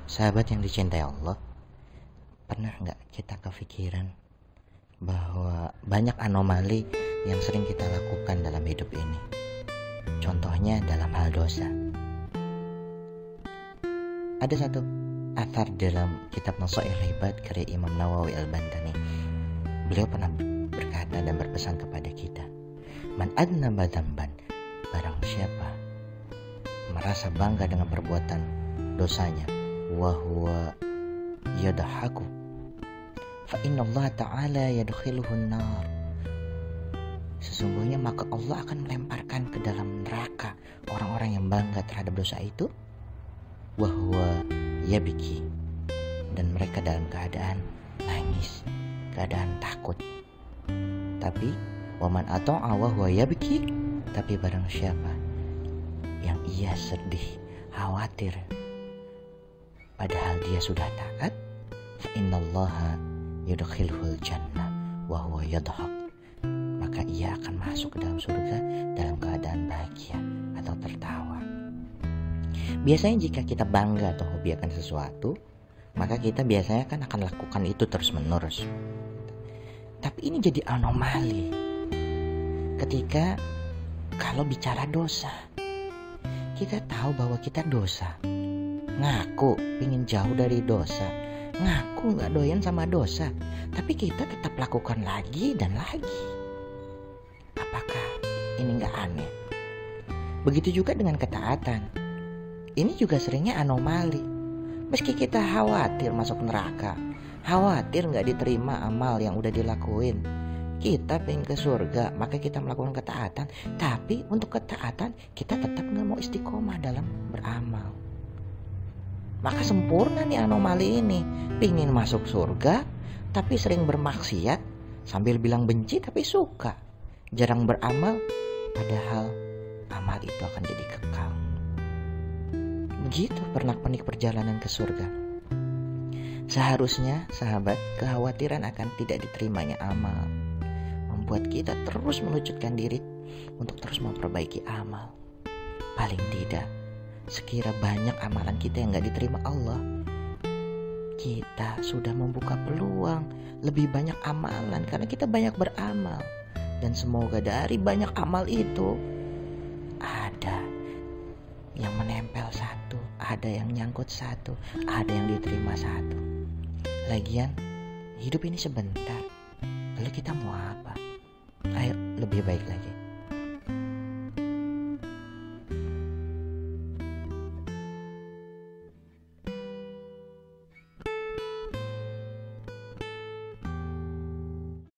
Sahabat yang dicintai Allah, pernah nggak kita kepikiran bahwa banyak anomali yang sering kita lakukan dalam hidup ini? Contohnya dalam hal dosa. Ada satu athar dalam kitab Nasaihul Ibad karya Imam Nawawi Al-Bantani. Beliau pernah berkata dan berpesan kepada kita, Man adnaba dzamban, barang siapa merasa bangga dengan perbuatan dosanya, wa huwa yadhaku, fa inna Allah ta'ala yadkhiluhun nar, sesungguhnya maka Allah akan melemparkan ke dalam neraka orang-orang yang bangga terhadap dosa itu, wa huwa yabki, dan mereka dalam keadaan nangis, keadaan takut. Tapi waman ata'a wa huwa yabki, tapi barang siapa yang ia sedih, khawatir, padahal dia sudah taat, fa innallaha yudkhilhul jannah wa huwa yadhak, maka ia akan masuk ke dalam surga dalam keadaan bahagia atau tertawa. Biasanya jika kita bangga atau hobi akan sesuatu, maka kita biasanya kan akan lakukan itu terus menerus. Tapi ini jadi anomali ketika kalau bicara dosa. Kita tahu bahwa kita dosa, ngaku pingin jauh dari dosa, ngaku gak doyan sama dosa, tapi kita tetap lakukan lagi dan lagi. Apakah ini gak aneh? Begitu juga dengan ketaatan. Ini juga seringnya anomali. Meski kita khawatir masuk neraka, khawatir gak diterima amal yang udah dilakuin, kita pengen ke surga, maka kita melakukan ketaatan. Tapi untuk ketaatan kita tetap gak mau istiqomah dalam beramal. Maka sempurna nih anomali ini. Pengen masuk surga tapi sering bermaksiat, sambil bilang benci tapi suka. Jarang beramal, padahal amal itu akan jadi kekal. Begitu pernak-pernik perjalanan ke surga. Seharusnya sahabat, kekhawatiran akan tidak diterimanya amal membuat kita terus melucutkan diri untuk terus memperbaiki amal. Paling tidak, sekira banyak amalan kita yang gak diterima Allah, kita sudah membuka peluang lebih banyak amalan karena kita banyak beramal. Dan semoga dari banyak amal itu ada yang menempel satu, ada yang nyangkut satu, ada yang diterima satu. Lagian hidup ini sebentar, lalu kita mau apa? Ayo lebih baik lagi